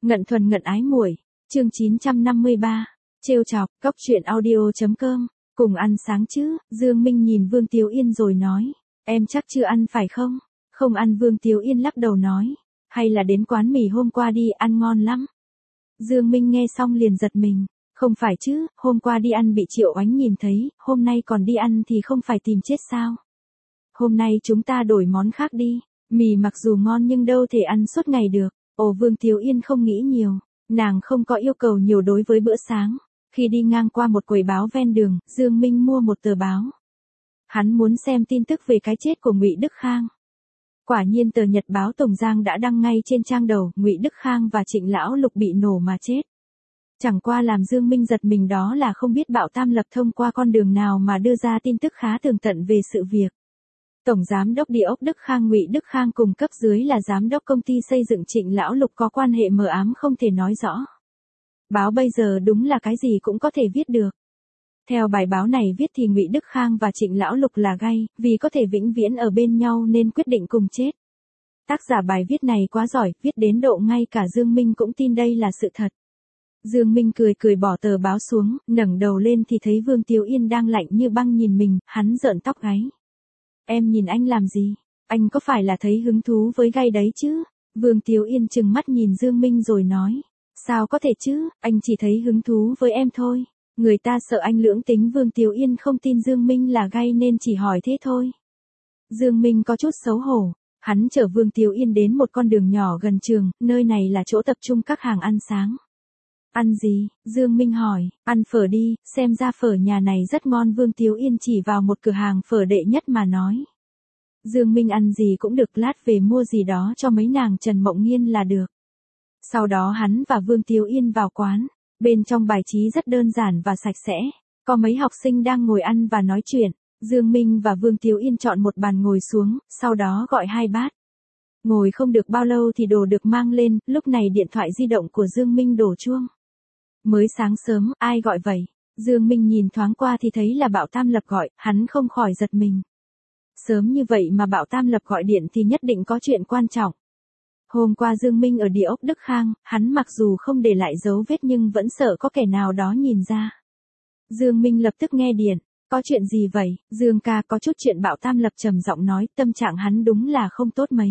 Ngận thuần ngận ái muội, chương 953, trêu chọc, cóc truyện audio.com, cùng ăn sáng chứ, Dương Minh nhìn Vương Tiếu Yên rồi nói, em chắc chưa ăn phải không? Không ăn. Vương Tiếu Yên lắc đầu nói, hay là đến quán mì hôm qua đi, ăn ngon lắm. Dương Minh nghe xong liền giật mình, không phải chứ, hôm qua đi ăn bị Triệu Oánh nhìn thấy, hôm nay còn đi ăn thì không phải tìm chết sao? Hôm nay chúng ta đổi món khác đi, mì mặc dù ngon nhưng đâu thể ăn suốt ngày được. Ồ, Vương Tiếu Yên không nghĩ nhiều, nàng không có yêu cầu nhiều đối với bữa sáng. Khi đi ngang qua một quầy báo ven đường, Dương Minh mua một tờ báo. Hắn muốn xem tin tức về cái chết của Ngụy Đức Khang. Quả nhiên tờ Nhật báo Tổng Giang đã đăng ngay trên trang đầu, Ngụy Đức Khang và Trịnh Lão Lục bị nổ mà chết. Chẳng qua làm Dương Minh giật mình đó là không biết Bảo Tam Lập thông qua con đường nào mà đưa ra tin tức khá tường tận về sự việc. Tổng giám đốc Địa ốc Đức Khang Ngụy Đức Khang cùng cấp dưới là giám đốc công ty xây dựng Trịnh Lão Lục có quan hệ mờ ám không thể nói rõ. Báo bây giờ đúng là cái gì cũng có thể viết được. Theo bài báo này viết thì Ngụy Đức Khang và Trịnh Lão Lục là gay, vì có thể vĩnh viễn ở bên nhau nên quyết định cùng chết. Tác giả bài viết này quá giỏi, viết đến độ ngay cả Dương Minh cũng tin đây là sự thật. Dương Minh cười cười bỏ tờ báo xuống, ngẩng đầu lên thì thấy Vương Tiếu Yên đang lạnh như băng nhìn mình, hắn rợn tóc gáy. Em nhìn anh làm gì? Anh có phải là thấy hứng thú với gay đấy chứ? Vương Tiếu Yên trừng mắt nhìn Dương Minh rồi nói. Sao có thể chứ, anh chỉ thấy hứng thú với em thôi. Người ta sợ anh lưỡng tính. Vương Tiếu Yên không tin Dương Minh là gay nên chỉ hỏi thế thôi. Dương Minh có chút xấu hổ. Hắn chở Vương Tiếu Yên đến một con đường nhỏ gần trường, nơi này là chỗ tập trung các hàng ăn sáng. Ăn gì? Dương Minh hỏi. Ăn phở đi, xem ra phở nhà này rất ngon. Vương Tiếu Yên chỉ vào một cửa hàng phở đệ nhất mà nói. Dương Minh ăn gì cũng được, lát về mua gì đó cho mấy nàng Trần Mộng Nghiên là được. Sau đó hắn và Vương Tiếu Yên vào quán. Bên trong bài trí rất đơn giản và sạch sẽ. Có mấy học sinh đang ngồi ăn và nói chuyện. Dương Minh và Vương Tiếu Yên chọn một bàn ngồi xuống, sau đó gọi 2 bát. Ngồi không được bao lâu thì đồ được mang lên, lúc này điện thoại di động của Dương Minh đổ chuông. Mới sáng sớm, ai gọi vậy? Dương Minh nhìn thoáng qua thì thấy là Bảo Tam Lập gọi, hắn không khỏi giật mình. Sớm như vậy mà Bảo Tam Lập gọi điện thì nhất định có chuyện quan trọng. Hôm qua Dương Minh ở Địa ốc Đức Khang, hắn mặc dù không để lại dấu vết nhưng vẫn sợ có kẻ nào đó nhìn ra. Dương Minh lập tức nghe điện, có chuyện gì vậy? Dương ca, có chút chuyện. Bảo Tam Lập trầm giọng nói, tâm trạng hắn đúng là không tốt mấy.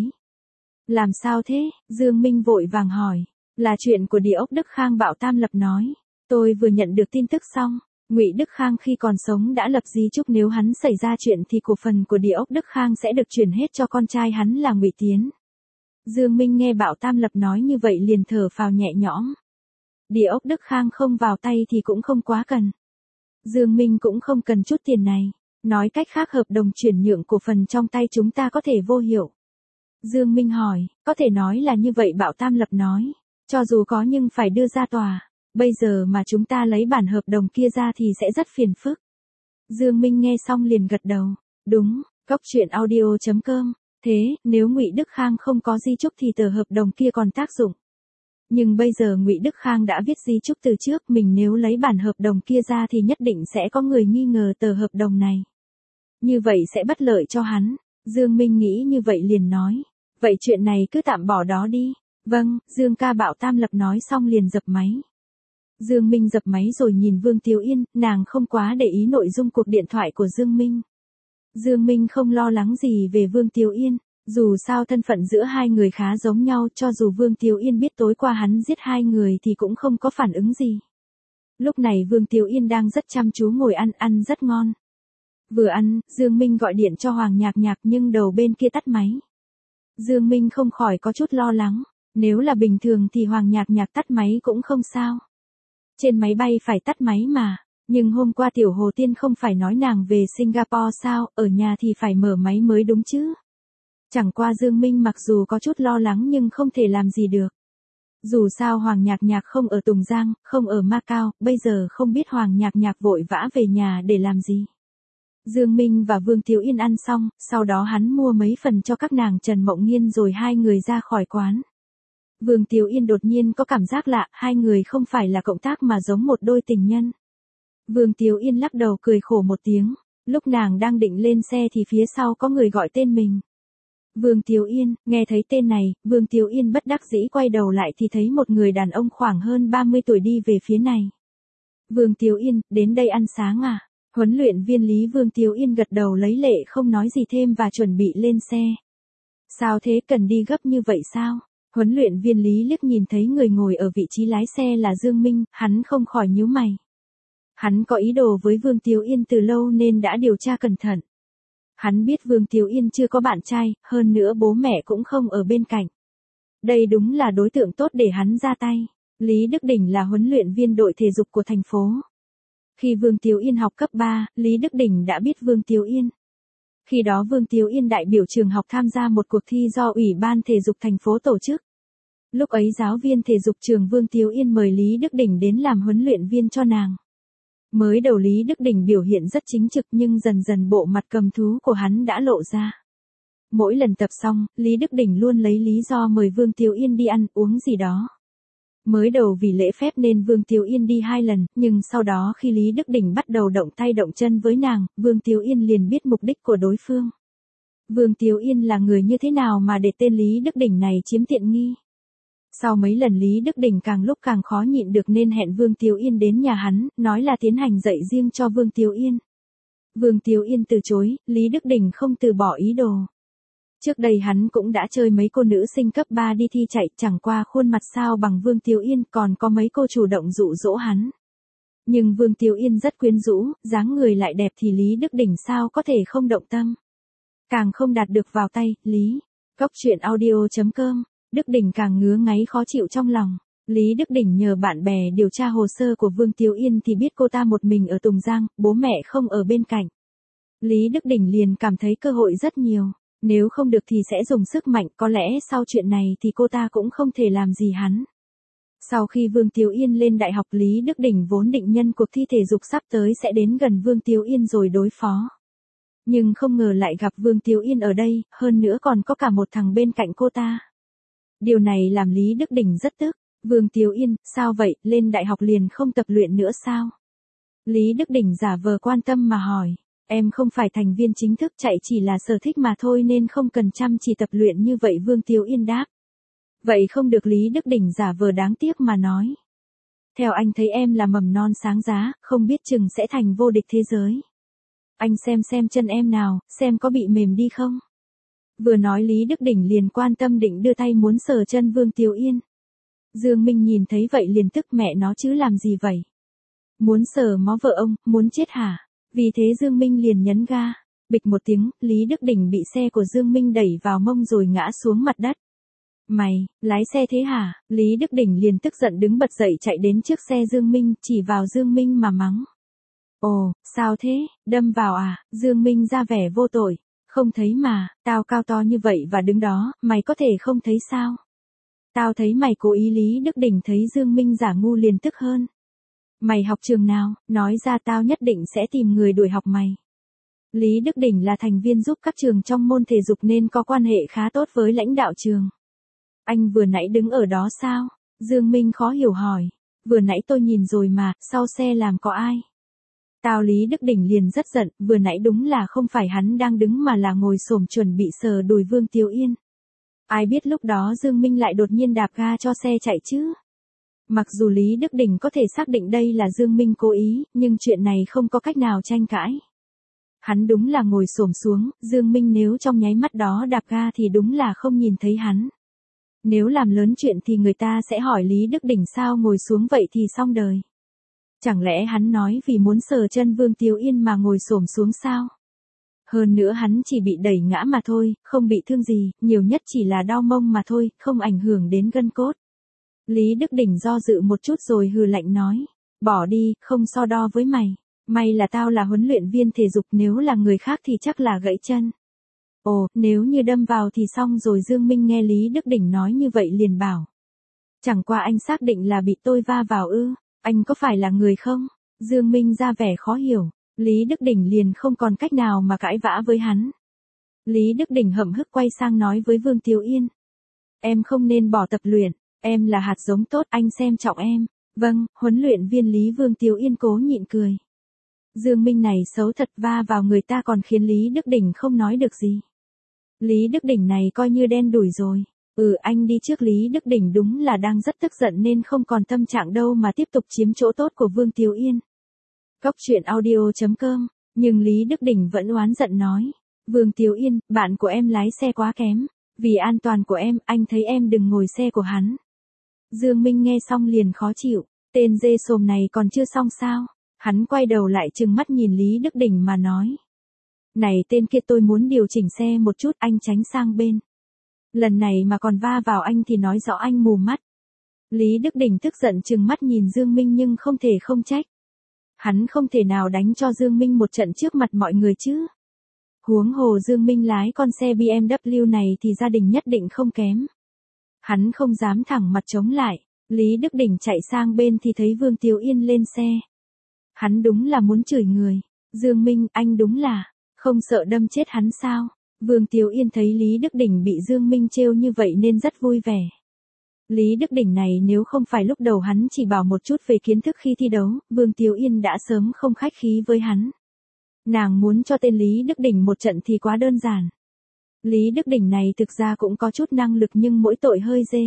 Làm sao thế? Dương Minh vội vàng hỏi. Là chuyện của Địa ốc Đức Khang. Bảo Tam Lập nói. Tôi vừa nhận được tin tức xong. Ngụy Đức Khang khi còn sống đã lập di chúc nếu hắn xảy ra chuyện thì cổ phần của Địa ốc Đức Khang sẽ được chuyển hết cho con trai hắn là Ngụy Tiến. Dương Minh nghe Bảo Tam Lập nói như vậy liền thở phào nhẹ nhõm. Địa ốc Đức Khang không vào tay thì cũng không quá cần. Dương Minh cũng không cần chút tiền này. Nói cách khác hợp đồng chuyển nhượng cổ phần trong tay chúng ta có thể vô hiệu. Dương Minh hỏi, có thể nói là như vậy. Bảo Tam Lập nói. Cho dù có nhưng phải đưa ra tòa. Bây giờ mà chúng ta lấy bản hợp đồng kia ra thì sẽ rất phiền phức. Dương Minh nghe xong liền gật đầu. Đúng, cóc truyện audio.com. Thế, nếu Ngụy Đức Khang không có di chúc thì tờ hợp đồng kia còn tác dụng. Nhưng bây giờ Ngụy Đức Khang đã viết di chúc từ trước, mình nếu lấy bản hợp đồng kia ra thì nhất định sẽ có người nghi ngờ tờ hợp đồng này. Như vậy sẽ bất lợi cho hắn. Dương Minh nghĩ như vậy liền nói. Vậy chuyện này cứ tạm bỏ đó đi. Vâng, Dương ca. Bảo Tam Lập nói xong liền dập máy. Dương Minh dập máy rồi nhìn Vương Tiếu Yên, nàng không quá để ý nội dung cuộc điện thoại của Dương Minh. Dương Minh không lo lắng gì về Vương Tiếu Yên, dù sao thân phận giữa hai người khá giống nhau, cho dù Vương Tiếu Yên biết tối qua hắn giết 2 người thì cũng không có phản ứng gì. Lúc này Vương Tiếu Yên đang rất chăm chú ngồi ăn rất ngon. Vừa ăn, Dương Minh gọi điện cho Hoàng Nhạc Nhạc nhưng đầu bên kia tắt máy. Dương Minh không khỏi có chút lo lắng, nếu là bình thường thì Hoàng Nhạc Nhạc tắt máy cũng không sao. Trên máy bay phải tắt máy mà. Nhưng hôm qua Tiểu Hồ Tiên không phải nói nàng về Singapore sao, ở nhà thì phải mở máy mới đúng chứ. Chẳng qua Dương Minh mặc dù có chút lo lắng nhưng không thể làm gì được. Dù sao Hoàng Nhạc Nhạc không ở Tùng Giang, không ở Macau, bây giờ không biết Hoàng Nhạc Nhạc vội vã về nhà để làm gì. Dương Minh và Vương Tiếu Yên ăn xong, sau đó hắn mua mấy phần cho các nàng Trần Mộng Nghiên rồi 2 người ra khỏi quán. Vương Tiếu Yên đột nhiên có cảm giác lạ, 2 người không phải là cộng tác mà giống một đôi tình nhân. Vương Tiếu Yên lắc đầu cười khổ một tiếng, lúc nàng đang định lên xe thì phía sau có người gọi tên mình. Vương Tiếu Yên, nghe thấy tên này, Vương Tiếu Yên bất đắc dĩ quay đầu lại thì thấy một người đàn ông khoảng hơn 30 tuổi đi về phía này. Vương Tiếu Yên, đến đây ăn sáng à? Huấn luyện viên Lý Vương Tiếu Yên gật đầu lấy lệ không nói gì thêm và chuẩn bị lên xe. Sao thế, cần đi gấp như vậy sao? Huấn luyện viên Lý liếc nhìn thấy người ngồi ở vị trí lái xe là Dương Minh, hắn không khỏi nhíu mày. Hắn có ý đồ với Vương Tiếu Yên từ lâu nên đã điều tra cẩn thận. Hắn biết Vương Tiếu Yên chưa có bạn trai, hơn nữa bố mẹ cũng không ở bên cạnh. Đây đúng là đối tượng tốt để hắn ra tay. Lý Đức Đỉnh là huấn luyện viên đội thể dục của thành phố. Khi Vương Tiếu Yên học cấp 3, Lý Đức Đỉnh đã biết Vương Tiếu Yên. Khi đó Vương Tiếu Yên đại biểu trường học tham gia một cuộc thi do Ủy ban thể dục thành phố tổ chức. Lúc ấy giáo viên thể dục trường Vương Tiếu Yên mời Lý Đức Đỉnh đến làm huấn luyện viên cho nàng. Mới đầu Lý Đức Đỉnh biểu hiện rất chính trực nhưng dần dần bộ mặt cầm thú của hắn đã lộ ra. Mỗi lần tập xong, Lý Đức Đỉnh luôn lấy lý do mời Vương Tiếu Yên đi ăn uống gì đó. Mới đầu vì lễ phép nên Vương Tiếu Yên đi 2 lần, nhưng sau đó khi Lý Đức Đỉnh bắt đầu động tay động chân với nàng, Vương Tiếu Yên liền biết mục đích của đối phương. Vương Tiếu Yên là người như thế nào mà để tên Lý Đức Đỉnh này chiếm tiện nghi. Sau mấy lần Lý Đức Đỉnh càng lúc càng khó nhịn được nên hẹn Vương Tiếu Yên đến nhà hắn, nói là tiến hành dạy riêng cho Vương Tiếu Yên. Vương Tiếu Yên từ chối, Lý Đức Đỉnh không từ bỏ ý đồ. Trước đây hắn cũng đã chơi mấy cô nữ sinh cấp 3 đi thi chạy, chẳng qua khuôn mặt sao bằng Vương Tiếu Yên, còn có mấy cô chủ động dụ dỗ hắn. Nhưng Vương Tiếu Yên rất quyến rũ, dáng người lại đẹp thì Lý Đức Đỉnh sao có thể không động tâm. Càng không đạt được vào tay, Lý. Cóc truyện audio.com, Đức Đỉnh càng ngứa ngáy khó chịu trong lòng. Lý Đức Đỉnh nhờ bạn bè điều tra hồ sơ của Vương Tiếu Yên thì biết cô ta một mình ở Tùng Giang, bố mẹ không ở bên cạnh. Lý Đức Đỉnh liền cảm thấy cơ hội rất nhiều. Nếu không được thì sẽ dùng sức mạnh, có lẽ sau chuyện này thì cô ta cũng không thể làm gì hắn. Sau khi Vương Tiếu Yên lên đại học, Lý Đức Đỉnh vốn định nhân cuộc thi thể dục sắp tới sẽ đến gần Vương Tiếu Yên rồi đối phó. Nhưng không ngờ lại gặp Vương Tiếu Yên ở đây, hơn nữa còn có cả một thằng bên cạnh cô ta. Điều này làm Lý Đức Đỉnh rất tức. Vương Tiếu Yên, sao vậy, lên đại học liền không tập luyện nữa sao? Lý Đức Đỉnh giả vờ quan tâm mà hỏi. Em không phải thành viên chính thức, chạy chỉ là sở thích mà thôi nên không cần chăm chỉ tập luyện như vậy, Vương Tiếu Yên đáp. Vậy không được, Lý Đức Đỉnh giả vờ đáng tiếc mà nói. Theo anh thấy em là mầm non sáng giá, không biết chừng sẽ thành vô địch thế giới. Anh xem chân em nào, xem có bị mềm đi không? Vừa nói Lý Đức Đỉnh liền quan tâm định đưa tay muốn sờ chân Vương Tiếu Yên. Dương Minh nhìn thấy vậy liền tức, mẹ nó chứ làm gì vậy? Muốn sờ mó vợ ông, muốn chết hả? Vì thế Dương Minh liền nhấn ga. Bịch một tiếng, Lý Đức Đỉnh bị xe của Dương Minh đẩy vào mông rồi ngã xuống mặt đất. Mày, lái xe thế hả? Lý Đức Đỉnh liền tức giận đứng bật dậy chạy đến trước xe Dương Minh, chỉ vào Dương Minh mà mắng. Ồ, sao thế, đâm vào à? Dương Minh ra vẻ vô tội. Không thấy mà, tao cao to như vậy và đứng đó, mày có thể không thấy sao? Tao thấy mày cố ý. Lý Đức Đỉnh thấy Dương Minh giả ngu liền tức hơn. Mày học trường nào, nói ra tao nhất định sẽ tìm người đuổi học mày. Lý Đức Đỉnh là thành viên giúp các trường trong môn thể dục nên có quan hệ khá tốt với lãnh đạo trường. Anh vừa nãy đứng ở đó sao? Dương Minh khó hiểu hỏi. Vừa nãy tôi nhìn rồi mà, sau xe làm có ai? Tao. Lý Đức Đỉnh liền rất giận, vừa nãy đúng là không phải hắn đang đứng mà là ngồi xổm chuẩn bị sờ đùi Vương Tiếu Yên. Ai biết lúc đó Dương Minh lại đột nhiên đạp ga cho xe chạy chứ. Mặc dù Lý Đức Đỉnh có thể xác định đây là Dương Minh cố ý, nhưng chuyện này không có cách nào tranh cãi. Hắn đúng là ngồi xổm xuống, Dương Minh nếu trong nháy mắt đó đạp ga thì đúng là không nhìn thấy hắn. Nếu làm lớn chuyện thì người ta sẽ hỏi Lý Đức Đỉnh sao ngồi xuống vậy thì xong đời. Chẳng lẽ hắn nói vì muốn sờ chân Vương Tiếu Yên mà ngồi xổm xuống sao? Hơn nữa hắn chỉ bị đẩy ngã mà thôi, không bị thương gì, nhiều nhất chỉ là đau mông mà thôi, không ảnh hưởng đến gân cốt. Lý Đức Đỉnh do dự một chút rồi hừ lạnh nói. Bỏ đi, không so đo với mày. May là tao là huấn luyện viên thể dục, nếu là người khác thì chắc là gãy chân. Ồ, nếu như đâm vào thì xong rồi. Dương Minh nghe Lý Đức Đỉnh nói như vậy liền bảo. Chẳng qua anh xác định là bị tôi va vào ư? Anh có phải là người không? Dương Minh ra vẻ khó hiểu. Lý Đức Đỉnh liền không còn cách nào mà cãi vã với hắn. Lý Đức Đỉnh hậm hực quay sang nói với Vương Tiếu Yên. Em không nên bỏ tập luyện, em là hạt giống tốt, anh xem trọng em. Vâng, huấn luyện viên Lý. Vương Tiếu Yên cố nhịn cười. Dương Minh này xấu thật, va vào người ta còn khiến Lý Đức Đỉnh không nói được gì. Lý Đức Đỉnh này coi như đen đủi rồi. Anh đi trước. Lý Đức Đỉnh đúng là đang rất tức giận nên không còn tâm trạng đâu mà tiếp tục chiếm chỗ tốt của Vương Tiếu Yên. Cốc truyện audio.com, nhưng Lý Đức Đỉnh vẫn oán giận nói. Vương Tiếu Yên, bạn của em lái xe quá kém. Vì an toàn của em, anh thấy em đừng ngồi xe của hắn. Dương Minh nghe xong liền khó chịu. Tên dê sồm này còn chưa xong sao? Hắn quay đầu lại trừng mắt nhìn Lý Đức Đỉnh mà nói. Này tên kia, tôi muốn điều chỉnh xe một chút, anh tránh sang bên. Lần này mà còn va vào anh thì nói rõ anh mù mắt. Lý Đức Đỉnh tức giận trừng mắt nhìn Dương Minh nhưng không thể không trách. Hắn không thể nào đánh cho Dương Minh một trận trước mặt mọi người chứ. Huống hồ Dương Minh lái con xe BMW này thì gia đình nhất định không kém. Hắn không dám thẳng mặt chống lại. Lý Đức Đỉnh chạy sang bên thì thấy Vương Tiếu Yên lên xe. Hắn đúng là muốn chửi người. Dương Minh, anh đúng là không sợ đâm chết hắn sao? Vương Tiếu Yên thấy Lý Đức Đỉnh bị Dương Minh trêu như vậy nên rất vui vẻ. Lý Đức Đỉnh này nếu không phải lúc đầu hắn chỉ bảo một chút về kiến thức khi thi đấu, Vương Tiếu Yên đã sớm không khách khí với hắn. Nàng muốn cho tên Lý Đức Đỉnh một trận thì quá đơn giản. Lý Đức Đỉnh này thực ra cũng có chút năng lực nhưng mỗi tội hơi dê.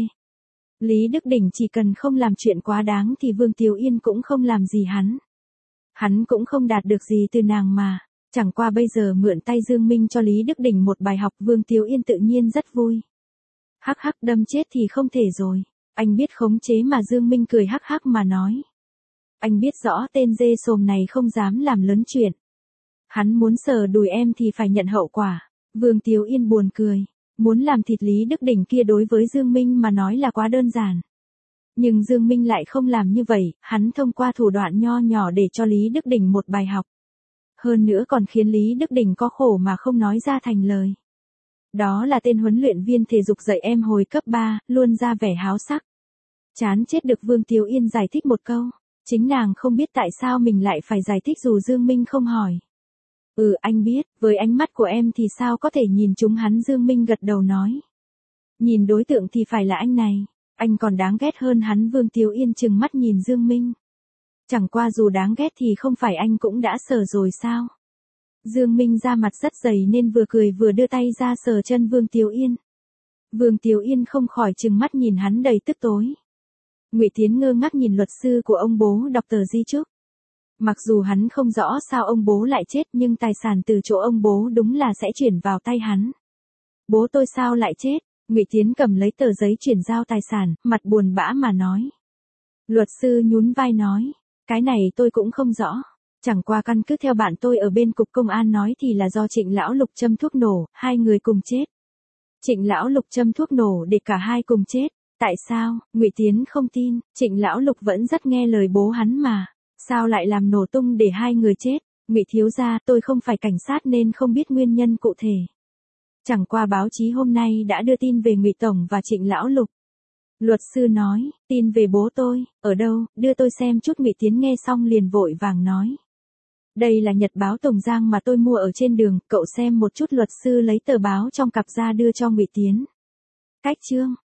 Lý Đức Đỉnh chỉ cần không làm chuyện quá đáng thì Vương Tiếu Yên cũng không làm gì hắn. Hắn cũng không đạt được gì từ nàng mà. Chẳng qua bây giờ mượn tay Dương Minh cho Lý Đức Đỉnh một bài học, Vương Tiếu Yên tự nhiên rất vui. Hắc hắc, đâm chết thì không thể rồi. Anh biết khống chế mà. Dương Minh cười hắc hắc mà nói. Anh biết rõ tên dê sồm này không dám làm lớn chuyện. Hắn muốn sờ đùi em thì phải nhận hậu quả. Vương Tiếu Yên buồn cười. Muốn làm thịt Lý Đức Đỉnh kia đối với Dương Minh mà nói là quá đơn giản. Nhưng Dương Minh lại không làm như vậy, hắn thông qua thủ đoạn nho nhỏ để cho Lý Đức Đỉnh một bài học. Hơn nữa còn khiến Lý Đức Đỉnh có khổ mà không nói ra thành lời. Đó là tên huấn luyện viên thể dục dạy em hồi cấp 3, luôn ra vẻ háo sắc. Chán chết được. Vương Tiếu Yên giải thích một câu. Chính nàng không biết tại sao mình lại phải giải thích dù Dương Minh không hỏi. Anh biết, với ánh mắt của em thì sao có thể nhìn trúng hắn. Dương Minh gật đầu nói. Nhìn đối tượng thì phải là anh này. Anh còn đáng ghét hơn hắn. Vương Tiếu Yên trừng mắt nhìn Dương Minh. Chẳng qua dù đáng ghét thì không phải anh cũng đã sờ rồi sao? Dương Minh ra mặt rất dày nên vừa cười vừa đưa tay ra sờ chân Vương Tiếu Yên. Vương Tiếu Yên không khỏi trừng mắt nhìn hắn đầy tức tối. Ngụy Tiến ngơ ngác nhìn luật sư của ông bố đọc tờ di chúc. Mặc dù hắn không rõ sao ông bố lại chết nhưng tài sản từ chỗ ông bố đúng là sẽ chuyển vào tay hắn. Bố tôi sao lại chết? Ngụy Tiến cầm lấy tờ giấy chuyển giao tài sản, mặt buồn bã mà nói. Luật sư nhún vai nói. Cái này tôi cũng không rõ. Chẳng qua căn cứ theo bạn tôi ở bên cục công an nói thì là do Trịnh Lão Lục châm thuốc nổ, hai người cùng chết. Trịnh Lão Lục châm thuốc nổ để cả hai cùng chết. Tại sao? Ngụy Tiến không tin. Trịnh Lão Lục vẫn rất nghe lời bố hắn mà. Sao lại làm nổ tung để hai người chết? Ngụy thiếu gia, tôi không phải cảnh sát nên không biết nguyên nhân cụ thể. Chẳng qua báo chí hôm nay đã đưa tin về Ngụy Tổng và Trịnh Lão Lục. Luật sư nói, tin về bố tôi, ở đâu, đưa tôi xem chút. Ngụy Tiến nghe xong liền vội vàng nói. Đây là nhật báo Tổng Giang mà tôi mua ở trên đường, cậu xem một chút. Luật sư lấy tờ báo trong cặp ra đưa cho Ngụy Tiến. Cách chương.